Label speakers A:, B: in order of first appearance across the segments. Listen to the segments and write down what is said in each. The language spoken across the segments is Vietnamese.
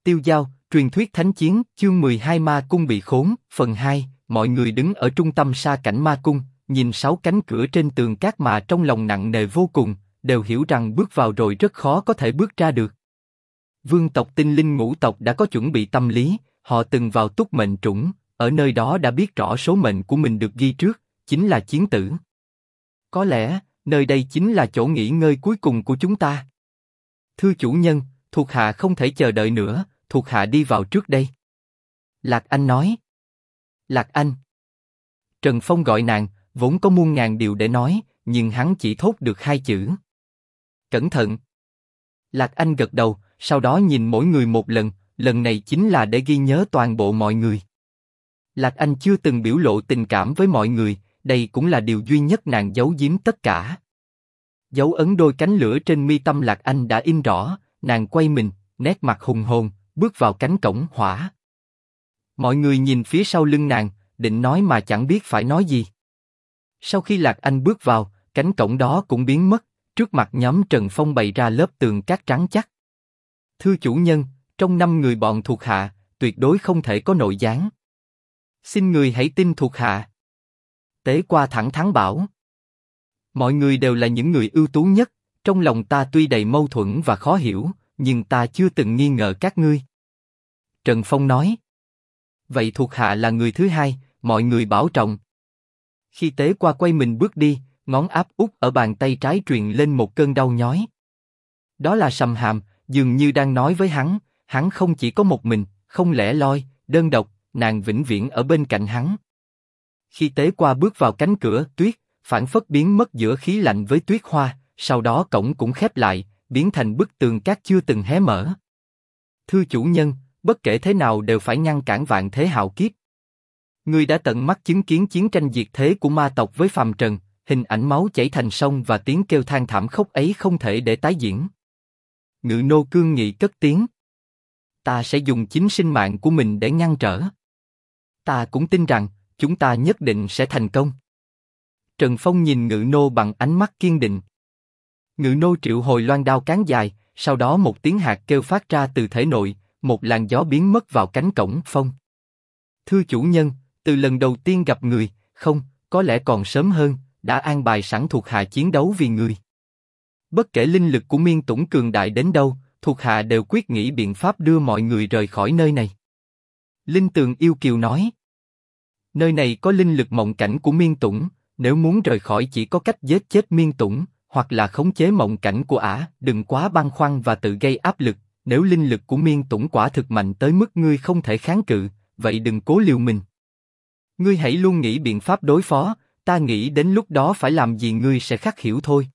A: Tiêu Dao, truyền thuyết thánh chiến, chương 12 Ma Cung bị khốn, phần 2, mọi người đứng ở trung tâm sa cảnh Ma Cung, nhìn 6 cánh cửa trên tường cát mà trong lòng nặng nề vô cùng, đều hiểu rằng bước vào rồi rất khó có thể bước ra được. Vương tộc Tinh Linh Ngũ tộc đã có chuẩn bị tâm lý, họ từng vào túc mệnh trũng, ở nơi đó đã biết rõ số mệnh của mình được ghi trước, chính là chiến tử. Có lẽ, nơi đây chính là chỗ nghỉ ngơi cuối cùng của chúng ta. Thưa chủ nhân, thuộc hạ không thể chờ đợi nữa, thuộc hạ đi vào trước đây. Lạc Anh nói. Lạc Anh. Trần Phong gọi nàng, vốn có muôn ngàn điều để nói, nhưng hắn chỉ thốt được 2 chữ. Cẩn thận. Lạc Anh gật đầu, sau đó nhìn mỗi người một lần này chính là để ghi nhớ toàn bộ mọi người. Lạc Anh chưa từng biểu lộ tình cảm với mọi người, đây cũng là điều duy nhất nàng giấu giếm tất cả. Dấu ấn đôi cánh lửa trên mi tâm Lạc Anh đã in rõ, nàng quay mình, nét mặt hùng hồn, bước vào cánh cổng hỏa. Mọi người nhìn phía sau lưng nàng, định nói mà chẳng biết phải nói gì. Sau khi Lạc Anh bước vào, cánh cổng đó cũng biến mất, trước mặt nhóm Trần Phong bày ra lớp tường cát trắng chắc. Thưa chủ nhân, trong 5 người bọn thuộc hạ, tuyệt đối không thể có nội gián. Xin người hãy tin thuộc hạ. Tế Qua thẳng thắn bảo. Mọi người đều là những người ưu tú nhất, trong lòng ta tuy đầy mâu thuẫn và khó hiểu, nhưng ta chưa từng nghi ngờ các ngươi. Trần Phong nói. Vậy thuộc hạ là người thứ hai, mọi người bảo trọng. Khi Tế Qua quay mình bước đi, ngón áp út ở bàn tay trái truyền lên một cơn đau nhói. Đó là Sầm Hàm, dường như đang nói với hắn không chỉ có một mình, không lẻ loi, đơn độc, nàng vĩnh viễn ở bên cạnh hắn. Khi Tế Qua bước vào cánh cửa, tuyết, phảng phất biến mất giữa khí lạnh với tuyết hoa, sau đó cổng cũng khép lại, biến thành bức tường cát chưa từng hé mở. Thưa chủ nhân, bất kể thế nào đều phải ngăn cản vạn thế hạo kiếp. Ngươi đã tận mắt chứng kiến chiến tranh diệt thế của ma tộc với phàm trần, hình ảnh máu chảy thành sông và tiếng kêu than thảm khốc ấy không thể để tái diễn. Ngự nô cương nghị cất tiếng. Ta sẽ dùng chính sinh mạng của mình để ngăn trở. Ta cũng tin rằng, chúng ta nhất định sẽ thành công. Trần Phong nhìn Ngự nô bằng ánh mắt kiên định. Ngự nô triệu hồi loan đao cán dài, sau đó một tiếng hạt kêu phát ra từ thể nội, một làn gió biến mất vào cánh cổng phong. Thưa chủ nhân, từ lần đầu tiên gặp người, không, có lẽ còn sớm hơn, đã an bài sẵn thuộc hạ chiến đấu vì người. Bất kể linh lực của Miên Tũng cường đại đến đâu, thuộc hạ đều quyết nghĩ biện pháp đưa mọi người rời khỏi nơi này. Linh Tường yêu kiều nói. Nơi này có linh lực mộng cảnh của Miên Tũng, nếu muốn rời khỏi chỉ có cách giết chết Miên Tũng, hoặc là khống chế mộng cảnh của ả. Đừng quá băn khoăn và tự gây áp lực. Nếu linh lực của Miên Tũng quả thực mạnh tới mức ngươi không thể kháng cự, vậy đừng cố liều mình. Ngươi hãy luôn nghĩ biện pháp đối phó, ta nghĩ đến lúc đó phải làm gì ngươi sẽ khắc hiểu thôi.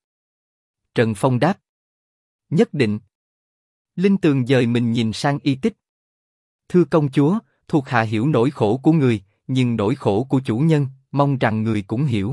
A: Trần Phong đáp. Nhất định. Linh Tường dời mình nhìn sang Y Tích. Thưa công chúa, thuộc hạ hiểu nỗi khổ của người, nhưng nỗi khổ của chủ nhân, mong rằng người cũng hiểu.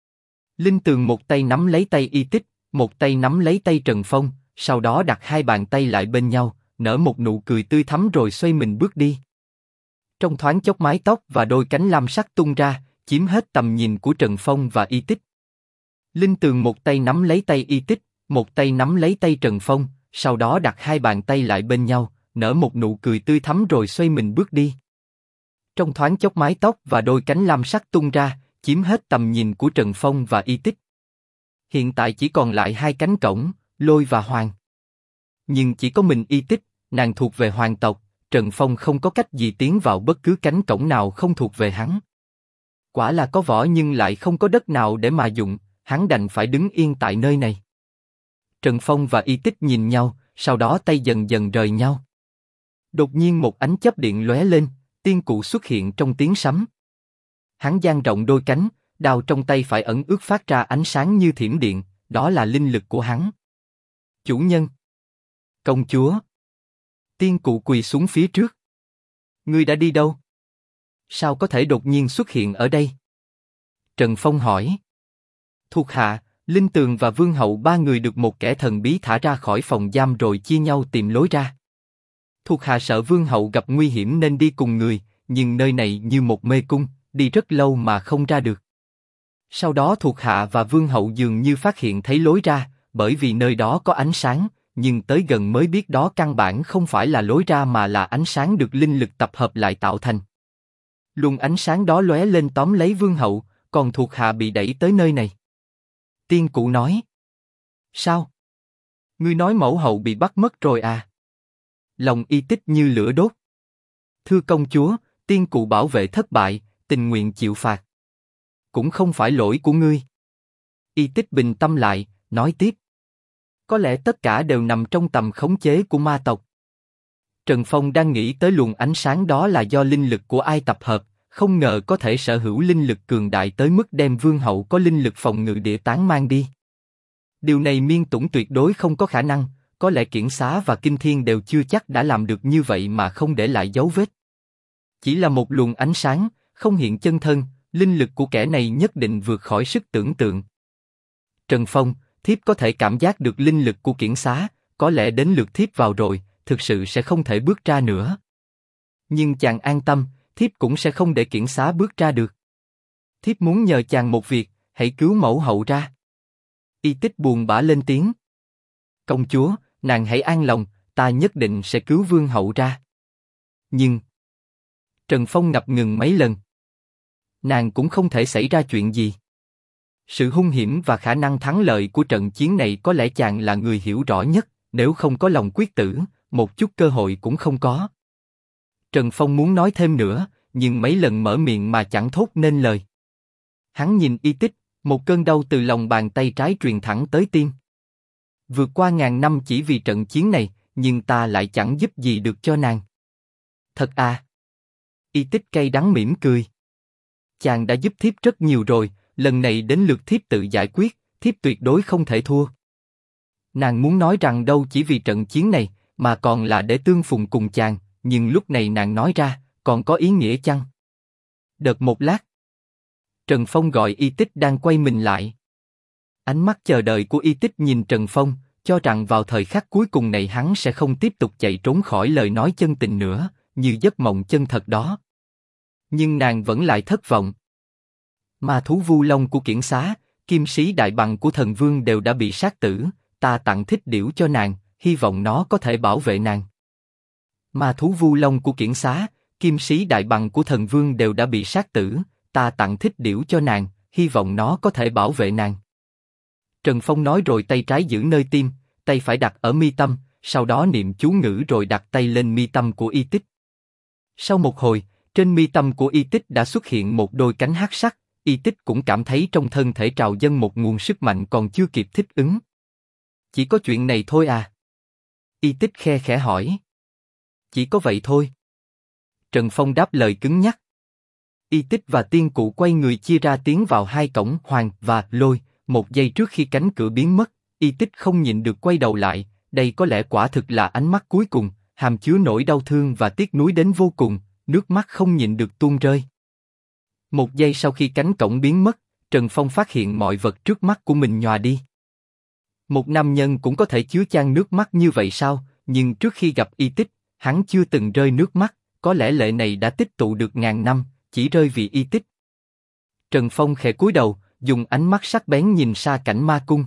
A: Linh Tường một tay nắm lấy tay Y Tích, một tay nắm lấy tay Trần Phong, sau đó đặt 2 bàn tay lại bên nhau, nở một nụ cười tươi thắm rồi xoay mình bước đi. Trong thoáng chốc mái tóc và đôi cánh lam sắc tung ra, chiếm hết tầm nhìn của Trần Phong và Y Tích. Linh Tường một tay nắm lấy tay Y Tích, một tay nắm lấy tay Trần Phong, sau đó đặt 2 bàn tay lại bên nhau, nở một nụ cười tươi thắm rồi xoay mình bước đi. Trong thoáng chốc mái tóc và đôi cánh lam sắc tung ra, chiếm hết tầm nhìn của Trần Phong và Y Tích. Hiện tại chỉ còn lại 2 cánh cổng, Lôi và Hoàng. Nhưng chỉ có mình Y Tích, nàng thuộc về Hoàng tộc, Trần Phong không có cách gì tiến vào bất cứ cánh cổng nào không thuộc về hắn. Quả là có võ nhưng lại không có đất nào để mà dụng, hắn đành phải đứng yên tại nơi này. Trần Phong và Y Tích nhìn nhau, sau đó tay dần dần rời nhau. Đột nhiên một ánh chớp điện lóe lên, tiên cụ xuất hiện trong tiếng sấm. Hắn dang rộng đôi cánh, đao trong tay phải ẩn ước phát ra ánh sáng như thiểm điện, đó là linh lực của hắn. Chủ nhân. Công chúa. Tiên cụ quỳ xuống phía trước. Ngươi đã đi đâu? Sao có thể đột nhiên xuất hiện ở đây? Trần Phong hỏi. Thuộc hạ, Linh Tường và Vương Hậu 3 người được một kẻ thần bí thả ra khỏi phòng giam rồi chia nhau tìm lối ra. Thuộc hạ sợ Vương Hậu gặp nguy hiểm nên đi cùng người, nhưng nơi này như một mê cung, đi rất lâu mà không ra được. Sau đó thuộc hạ và Vương Hậu dường như phát hiện thấy lối ra, bởi vì nơi đó có ánh sáng, nhưng tới gần mới biết đó căn bản không phải là lối ra mà là ánh sáng được linh lực tập hợp lại tạo thành. Luồng ánh sáng đó lóe lên tóm lấy vương hậu, còn thuộc hạ bị đẩy tới nơi này. Tiên cụ nói. Sao? Ngươi nói mẫu hậu bị bắt mất rồi à? Lòng Y Tích như lửa đốt. Thưa công chúa, tiên cụ bảo vệ thất bại, tình nguyện chịu phạt. Cũng không phải lỗi của ngươi. Y Tích bình tâm lại, nói tiếp. Có lẽ tất cả đều nằm trong tầm khống chế của ma tộc. Trần Phong đang nghĩ tới luồng ánh sáng đó là do linh lực của ai tập hợp, không ngờ có thể sở hữu linh lực cường đại tới mức đem vương hậu có linh lực phòng ngự địa tán mang đi. Điều này Miên Tũng tuyệt đối không có khả năng, có lẽ Kiển Xá và Kinh Thiên đều chưa chắc đã làm được như vậy mà không để lại dấu vết. Chỉ là một luồng ánh sáng, không hiện chân thân, linh lực của kẻ này nhất định vượt khỏi sức tưởng tượng. Trần Phong, thiếp có thể cảm giác được linh lực của Kiển Xá, có lẽ đến lượt thiếp vào rồi, thực sự sẽ không thể bước ra nữa. Nhưng chàng an tâm, thiếp cũng sẽ không để Kiển Xá bước ra được. Thiếp muốn nhờ chàng một việc, hãy cứu mẫu hậu ra. Y Tích buồn bã lên tiếng. Công chúa, nàng hãy an lòng, ta nhất định sẽ cứu vương hậu ra. Nhưng Trần Phong ngập ngừng mấy lần. Nàng cũng không thể xảy ra chuyện gì. Sự hung hiểm và khả năng thắng lợi của trận chiến này có lẽ chàng là người hiểu rõ nhất, nếu không có lòng quyết tử, một chút cơ hội cũng không có. Trần Phong muốn nói thêm nữa, nhưng mấy lần mở miệng mà chẳng thốt nên lời. Hắn nhìn Y Tích, một cơn đau từ lòng bàn tay trái truyền thẳng tới tim. Vượt qua ngàn năm chỉ vì trận chiến này, nhưng ta lại chẳng giúp gì được cho nàng. Thật à? Y Tích cay đắng mỉm cười. Chàng đã giúp thiếp rất nhiều rồi, lần này đến lượt thiếp tự giải quyết, thiếp tuyệt đối không thể thua. Nàng muốn nói rằng đâu chỉ vì trận chiến này, mà còn là để tương phùng cùng chàng, nhưng lúc này nàng nói ra, còn có ý nghĩa chăng? Đợi một lát. Trần Phong gọi Y Tích đang quay mình lại. Ánh mắt chờ đợi của Y Tích nhìn Trần Phong, cho rằng vào thời khắc cuối cùng này hắn sẽ không tiếp tục chạy trốn khỏi lời nói chân tình nữa, như giấc mộng chân thật đó. Nhưng nàng vẫn lại thất vọng. Ma thú Vu Long của Kiển Xá, Kim Sĩ Đại Bằng của Thần Vương đều đã bị sát tử, ta tặng Thích Điểu cho nàng, hy vọng nó có thể bảo vệ nàng. Ma thú Vu Long của Kiển Xá, Kim Sĩ Đại Bằng của Thần Vương đều đã bị sát tử, ta tặng Thích Điểu cho nàng, hy vọng nó có thể bảo vệ nàng. Trần Phong nói rồi tay trái giữ nơi tim, tay phải đặt ở mi tâm, sau đó niệm chú ngữ rồi đặt tay lên mi tâm của Y Tích. Sau một hồi, trên mi tâm của Y Tích đã xuất hiện một đôi cánh hắc sắc, Y Tích cũng cảm thấy trong thân thể trào dâng một nguồn sức mạnh còn chưa kịp thích ứng. Chỉ có chuyện này thôi à? Y Tích khe khẽ hỏi. Chỉ có vậy thôi. Trần Phong đáp lời cứng nhắc. Y Tích và tiên cụ quay người chia ra tiến vào hai cổng Hoàng và Lôi. Một giây trước khi cánh cửa biến mất, Y Tích không nhịn được quay đầu lại. Đây có lẽ quả thực là ánh mắt cuối cùng, hàm chứa nỗi đau thương và tiếc nuối đến vô cùng, nước mắt không nhịn được tuôn rơi. Một giây sau khi cánh cổng biến mất, Trần Phong phát hiện mọi vật trước mắt của mình nhòa đi. Một nam nhân cũng có thể chứa chan nước mắt như vậy sao? Nhưng trước khi gặp Y Tích, hắn chưa từng rơi nước mắt. Có lẽ lệ này đã tích tụ được ngàn năm, chỉ rơi vì Y Tích. Trần Phong khẽ cúi đầu, dùng ánh mắt sắc bén nhìn xa cảnh ma cung.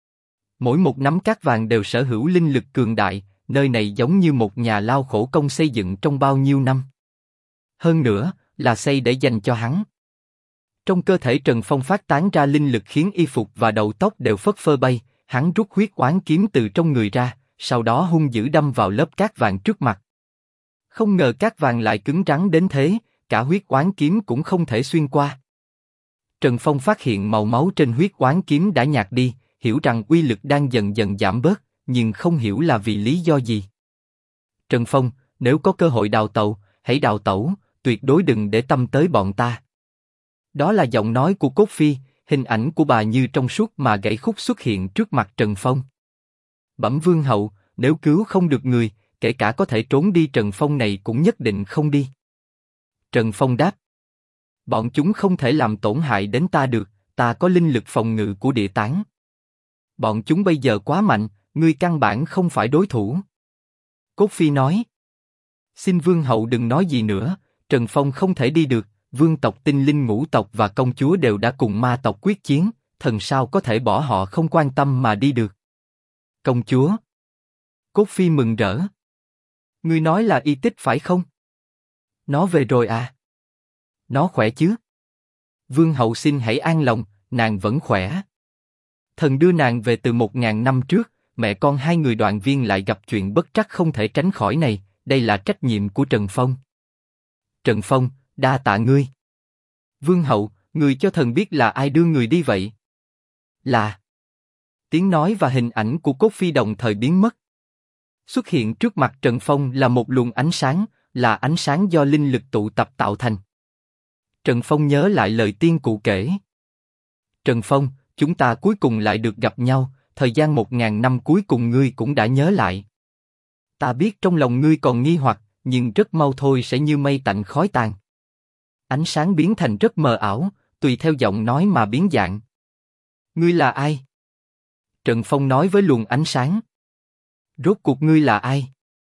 A: Mỗi một nắm cát vàng đều sở hữu linh lực cường đại, nơi này giống như một nhà lao khổ công xây dựng trong bao nhiêu năm. Hơn nữa, là xây để dành cho hắn. Trong cơ thể Trần Phong phát tán ra linh lực khiến y phục và đầu tóc đều phất phơ bay, hắn rút huyết oán kiếm từ trong người ra, sau đó hung dữ đâm vào lớp cát vàng trước mặt. Không ngờ cát vàng lại cứng rắn đến thế, cả huyết oán kiếm cũng không thể xuyên qua. Trần Phong phát hiện màu máu trên huyết oán kiếm đã nhạt đi, hiểu rằng uy lực đang dần dần giảm bớt, nhưng không hiểu là vì lý do gì. Trần Phong, nếu có cơ hội đào tẩu, hãy đào tẩu, tuyệt đối đừng để tâm tới bọn ta. Đó là giọng nói của Cốt Phi, hình ảnh của bà như trong suốt mà gãy khúc xuất hiện trước mặt Trần Phong. Bẩm vương hậu, nếu cứu không được người, kể cả có thể trốn đi Trần Phong này cũng nhất định không đi. Trần Phong đáp. Bọn chúng không thể làm tổn hại đến ta được, ta có linh lực phòng ngự của địa tán. Bọn chúng bây giờ quá mạnh, ngươi căn bản không phải đối thủ. Cốt Phi nói. Xin vương hậu đừng nói gì nữa, Trần Phong không thể đi được, vương tộc Tinh Linh Ngũ tộc và công chúa đều đã cùng ma tộc quyết chiến, thần sao có thể bỏ họ không quan tâm mà đi được. Công chúa. Cốt Phi mừng rỡ. Ngươi nói là Y Tích phải không? Nó về rồi à? Nó khỏe chứ? Vương hậu xin hãy an lòng, nàng vẫn khỏe. Thần đưa nàng về từ 1000 năm trước, mẹ con hai người Đoạn Viên lại gặp chuyện bất trắc không thể tránh khỏi này, đây là trách nhiệm của Trần Phong. Trần Phong, đa tạ ngươi. Vương hậu, người cho thần biết là ai đưa người đi vậy? Là. Tiếng nói và hình ảnh của Cốt Phi đồng thời biến mất. Xuất hiện trước mặt Trần Phong là một luồng ánh sáng, là ánh sáng do linh lực tụ tập tạo thành. Trần Phong nhớ lại lời tiên cụ kể. Trần Phong, chúng ta cuối cùng lại được gặp nhau, thời gian 1000 năm cuối cùng ngươi cũng đã nhớ lại. Ta biết trong lòng ngươi còn nghi hoặc, nhưng rất mau thôi sẽ như mây tạnh khói tàn. Ánh sáng biến thành rất mờ ảo, tùy theo giọng nói mà biến dạng. Ngươi là ai? Trần Phong nói với luồng ánh sáng. Rốt cuộc ngươi là ai?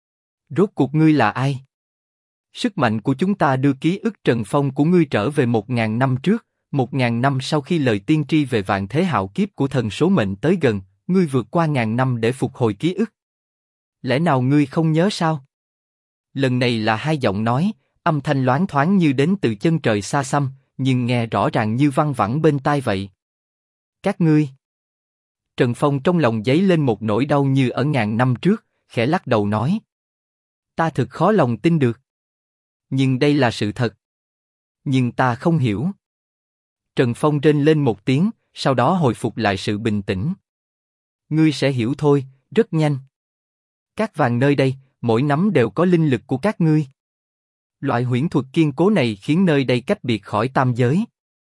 A: Rốt cuộc ngươi là ai? Sức mạnh của chúng ta đưa ký ức Trần Phong của ngươi trở về 1000 năm trước, 1000 năm sau khi lời tiên tri về vạn thế hạo kiếp của thần số mệnh tới gần, ngươi vượt qua 1000 năm để phục hồi ký ức. Lẽ nào ngươi không nhớ sao? Lần này là hai giọng nói, âm thanh loáng thoáng như đến từ chân trời xa xăm, nhưng nghe rõ ràng như văng vẳng bên tai vậy. Các ngươi. Trần Phong trong lòng dấy lên một nỗi đau như ở 1000 năm trước, khẽ lắc đầu nói. Ta thực khó lòng tin được. Nhưng đây là sự thật. Nhưng ta không hiểu. Trần Phong rên lên một tiếng, sau đó hồi phục lại sự bình tĩnh. Ngươi sẽ hiểu thôi, rất nhanh. Các vàng nơi đây, mỗi nắm đều có linh lực của các ngươi. Loại huyễn thuật kiên cố này khiến nơi đây cách biệt khỏi tam giới.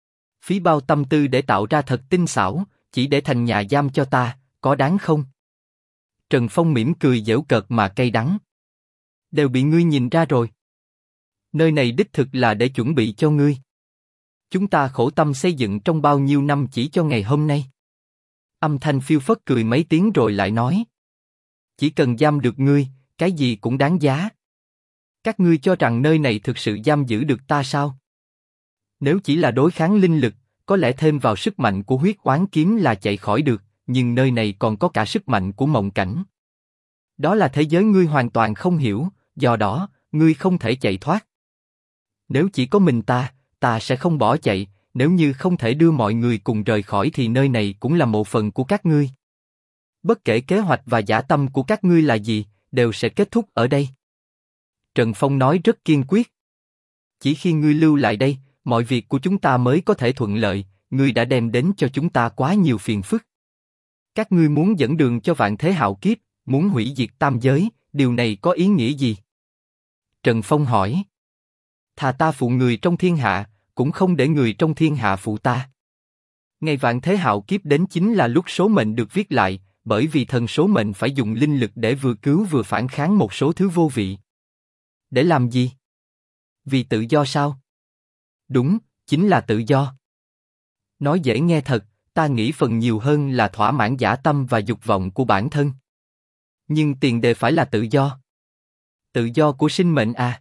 A: Phí bao tâm tư để tạo ra thật tinh xảo, chỉ để thành nhà giam cho ta, có đáng không? Trần Phong mỉm cười giễu cợt mà cay đắng. Đều bị ngươi nhìn ra rồi. Nơi này đích thực là để chuẩn bị cho ngươi. Chúng ta khổ tâm xây dựng trong bao nhiêu năm chỉ cho ngày hôm nay. Âm thanh phiêu phất cười mấy tiếng rồi lại nói. Chỉ cần giam được ngươi, cái gì cũng đáng giá. Các ngươi cho rằng nơi này thực sự giam giữ được ta sao? Nếu chỉ là đối kháng linh lực, có lẽ thêm vào sức mạnh của huyết oán kiếm là chạy khỏi được, nhưng nơi này còn có cả sức mạnh của mộng cảnh. Đó là thế giới ngươi hoàn toàn không hiểu, do đó, ngươi không thể chạy thoát. Nếu chỉ có mình ta sẽ không bỏ chạy, nếu như không thể đưa mọi người cùng rời khỏi thì nơi này cũng là một phần của các ngươi. Bất kể kế hoạch và dã tâm của các ngươi là gì, đều sẽ kết thúc ở đây. Trần Phong nói rất kiên quyết. Chỉ khi ngươi lưu lại đây, mọi việc của chúng ta mới có thể thuận lợi, ngươi đã đem đến cho chúng ta quá nhiều phiền phức. Các ngươi muốn dẫn đường cho vạn thế hạo kiếp, muốn hủy diệt tam giới, điều này có ý nghĩa gì? Trần Phong hỏi. Thà ta phụ người trong thiên hạ, cũng không để người trong thiên hạ phụ ta. Ngày vạn thế hạo kiếp đến chính là lúc số mệnh được viết lại, bởi vì thần số mệnh phải dùng linh lực để vừa cứu vừa phản kháng một số thứ vô vị. Để làm gì? Vì tự do sao? Đúng, chính là tự do. Nói dễ nghe thật, ta nghĩ phần nhiều hơn là thỏa mãn dã tâm và dục vọng của bản thân. Nhưng tiền đề phải là tự do. Tự do của sinh mệnh à?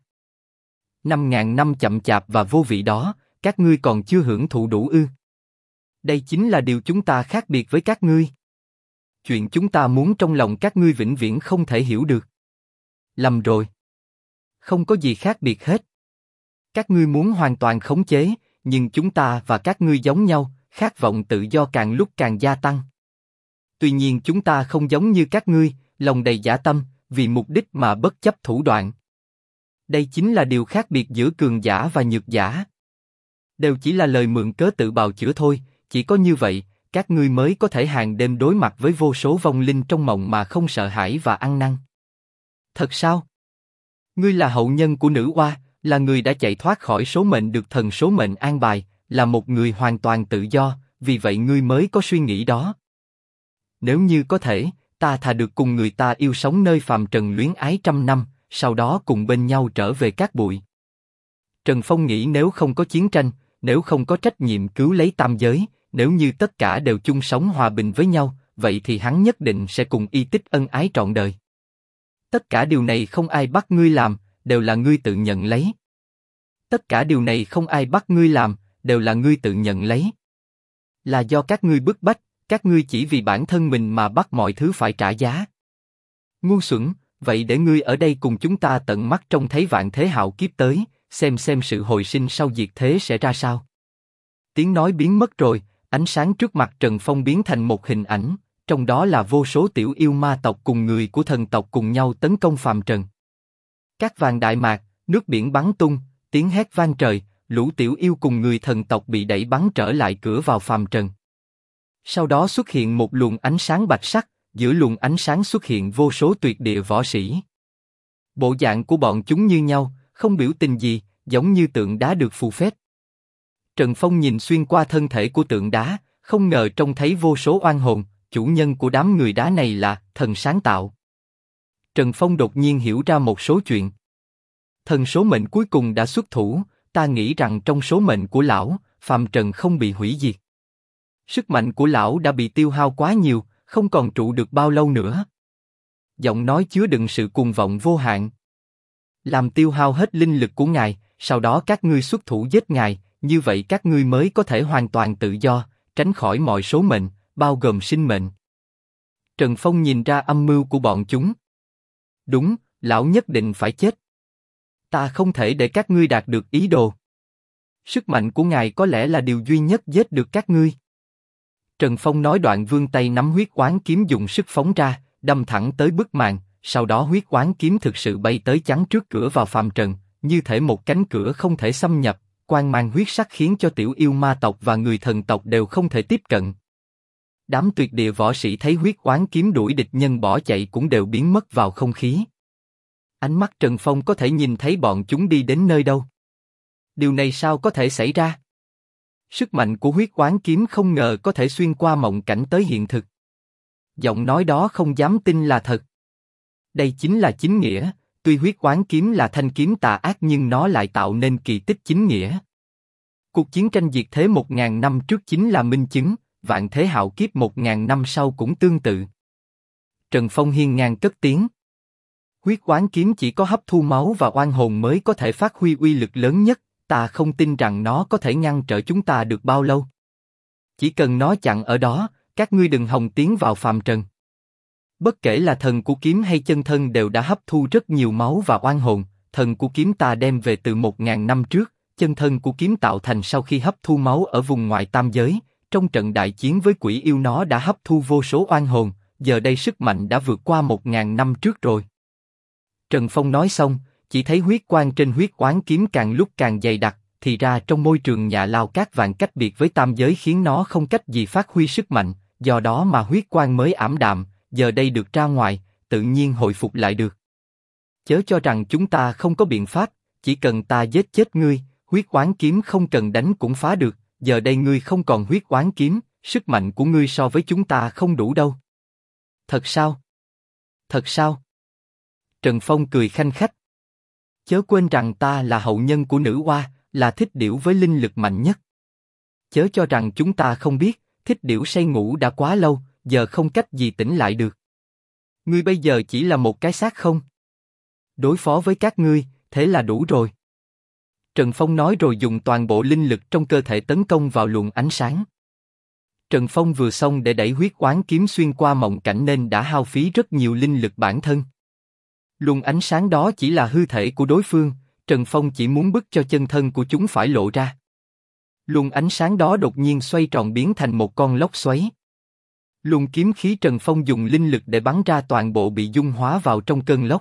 A: 5000 năm chậm chạp và vô vị đó, các ngươi còn chưa hưởng thụ đủ ư? Đây chính là điều chúng ta khác biệt với các ngươi. Chuyện chúng ta muốn trong lòng các ngươi vĩnh viễn không thể hiểu được. Lầm rồi. Không có gì khác biệt hết. Các ngươi muốn hoàn toàn khống chế, nhưng chúng ta và các ngươi giống nhau, khát vọng tự do càng lúc càng gia tăng. Tuy nhiên chúng ta không giống như các ngươi, lòng đầy dã tâm, vì mục đích mà bất chấp thủ đoạn. Đây chính là điều khác biệt giữa cường giả và nhược giả. Đều chỉ là lời mượn cớ tự bào chữa thôi, chỉ có như vậy, các ngươi mới có thể hàng đêm đối mặt với vô số vong linh trong mộng mà không sợ hãi và ăn năn. Thật sao? Ngươi là hậu nhân của nữ oa, là người đã chạy thoát khỏi số mệnh được thần số mệnh an bài, là một người hoàn toàn tự do, vì vậy ngươi mới có suy nghĩ đó. Nếu như có thể, ta thà được cùng người ta yêu sống nơi phàm trần luyến ái trăm năm, sau đó cùng bên nhau trở về cát bụi. Trần Phong nghĩ nếu không có chiến tranh, nếu không có trách nhiệm cứu lấy tam giới, nếu như tất cả đều chung sống hòa bình với nhau, vậy thì hắn nhất định sẽ cùng Y Tích ân ái trọn đời. Tất cả điều này không ai bắt ngươi làm, đều là ngươi tự nhận lấy. Tất cả điều này không ai bắt ngươi làm, đều là ngươi tự nhận lấy. Là do các ngươi bức bách, các ngươi chỉ vì bản thân mình mà bắt mọi thứ phải trả giá. Ngu xuẩn, vậy để ngươi ở đây cùng chúng ta tận mắt trông thấy vạn thế hạo kiếp tới, xem sự hồi sinh sau diệt thế sẽ ra sao. Tiếng nói biến mất rồi, ánh sáng trước mặt Trần Phong biến thành một hình ảnh, trong đó là vô số tiểu yêu ma tộc cùng người của thần tộc cùng nhau tấn công phàm trần. Cát vàng đại mạc, nước biển bắn tung, tiếng hét vang trời, lũ tiểu yêu cùng người thần tộc bị đẩy bắn trở lại cửa vào phàm trần. Sau đó xuất hiện một luồng ánh sáng bạch sắc, giữa luồng ánh sáng xuất hiện vô số tuyệt địa võ sĩ. Bộ dạng của bọn chúng như nhau, không biểu tình gì, giống như tượng đá được phù phép. Trần Phong nhìn xuyên qua thân thể của tượng đá, không ngờ trông thấy vô số oan hồn, chủ nhân của đám người đá này là thần sáng tạo. Trần Phong đột nhiên hiểu ra một số chuyện. Thần số mệnh cuối cùng đã xuất thủ, ta nghĩ rằng trong số mệnh của lão, phàm trần không bị hủy diệt. Sức mạnh của lão đã bị tiêu hao quá nhiều, không còn trụ được bao lâu nữa. Giọng nói chứa đựng sự cuồng vọng vô hạn. Làm tiêu hao hết linh lực của ngài, sau đó các ngươi xuất thủ giết ngài, như vậy các ngươi mới có thể hoàn toàn tự do, tránh khỏi mọi số mệnh, bao gồm sinh mệnh. Trần Phong nhìn ra âm mưu của bọn chúng. Đúng, lão nhất định phải chết. Ta không thể để các ngươi đạt được ý đồ. Sức mạnh của ngài có lẽ là điều duy nhất giết được các ngươi. Trần Phong nói đoạn vươn tay nắm huyết oán kiếm dùng sức phóng ra, đâm thẳng tới bức màn, sau đó huyết oán kiếm thực sự bay tới chắn trước cửa vào phàm trần, như thể một cánh cửa không thể xâm nhập, quang mang huyết sắc khiến cho tiểu yêu ma tộc và người thần tộc đều không thể tiếp cận. Đám tuyệt địa võ sĩ thấy huyết oán kiếm đuổi địch nhân bỏ chạy cũng đều biến mất vào không khí. Ánh mắt Trần Phong có thể nhìn thấy bọn chúng đi đến nơi đâu. Điều này sao có thể xảy ra? Sức mạnh của huyết oán kiếm không ngờ có thể xuyên qua mộng cảnh tới hiện thực. Giọng nói đó không dám tin là thật. Đây chính là chính nghĩa, tuy huyết oán kiếm là thanh kiếm tà ác nhưng nó lại tạo nên kỳ tích chính nghĩa. Cuộc chiến tranh diệt thế 1000 năm trước chính là minh chứng, vạn thế hạo kiếp 1000 năm sau cũng tương tự. Trần Phong hiên ngang cất tiếng. Huyết oán kiếm chỉ có hấp thu máu và oan hồn mới có thể phát huy uy lực lớn nhất, ta không tin rằng nó có thể ngăn trở chúng ta được bao lâu. Chỉ cần nó chặn ở đó, các ngươi đừng hòng tiến vào phàm trần. Bất kể là thần của kiếm hay chân thân đều đã hấp thu rất nhiều máu và oan hồn, thần của kiếm ta đem về từ 1000 năm trước, chân thân của kiếm tạo thành sau khi hấp thu máu ở vùng ngoại tam giới, trong trận đại chiến với quỷ yêu nó đã hấp thu vô số oan hồn, giờ đây sức mạnh đã vượt qua 1000 năm trước rồi. Trần Phong nói xong, chỉ thấy huyết quang trên huyết oán kiếm càng lúc càng dày đặc, thì ra trong môi trường nhà lao cát vàng cách biệt với tam giới khiến nó không cách gì phát huy sức mạnh, do đó mà huyết quang mới ảm đạm, giờ đây được ra ngoài, tự nhiên hồi phục lại được. Chớ cho rằng chúng ta không có biện pháp, chỉ cần ta giết chết ngươi, huyết oán kiếm không cần đánh cũng phá được, giờ đây ngươi không còn huyết oán kiếm, sức mạnh của ngươi so với chúng ta không đủ đâu. Thật sao? Thật sao? Trần Phong cười khanh khách. Chớ quên rằng ta là hậu nhân của nữ oa, là thích điểu với linh lực mạnh nhất. Chớ cho rằng chúng ta không biết, thích điểu say ngủ đã quá lâu, giờ không cách gì tỉnh lại được. Ngươi bây giờ chỉ là một cái xác không? Đối phó với các ngươi, thế là đủ rồi. Trần Phong nói rồi dùng toàn bộ linh lực trong cơ thể tấn công vào luồng ánh sáng. Trần Phong vừa xong để đẩy huyết oán kiếm xuyên qua mộng cảnh nên đã hao phí rất nhiều linh lực bản thân. Luồng ánh sáng đó chỉ là hư thể của đối phương, Trần Phong chỉ muốn bức cho chân thân của chúng phải lộ ra. Luồng ánh sáng đó đột nhiên xoay tròn biến thành một con lốc xoáy. Luồng kiếm khí Trần Phong dùng linh lực để bắn ra toàn bộ bị dung hóa vào trong cơn lốc.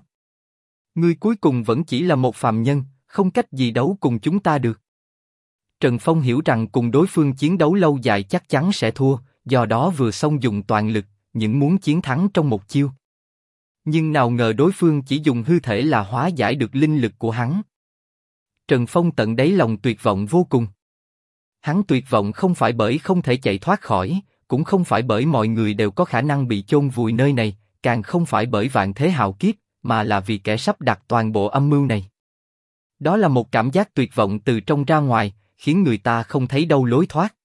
A: Ngươi cuối cùng vẫn chỉ là một phàm nhân, không cách gì đấu cùng chúng ta được. Trần Phong hiểu rằng cùng đối phương chiến đấu lâu dài chắc chắn sẽ thua, do đó vừa xong dùng toàn lực, những muốn chiến thắng trong một chiêu. Nhưng nào ngờ đối phương chỉ dùng hư thể là hóa giải được linh lực của hắn. Trần Phong tận đáy lòng tuyệt vọng vô cùng. Hắn tuyệt vọng không phải bởi không thể chạy thoát khỏi, cũng không phải bởi mọi người đều có khả năng bị chôn vùi nơi này, càng không phải bởi vạn thế hạo kiếp, mà là vì kẻ sắp đặt toàn bộ âm mưu này. Đó là một cảm giác tuyệt vọng từ trong ra ngoài, khiến người ta không thấy đâu lối thoát.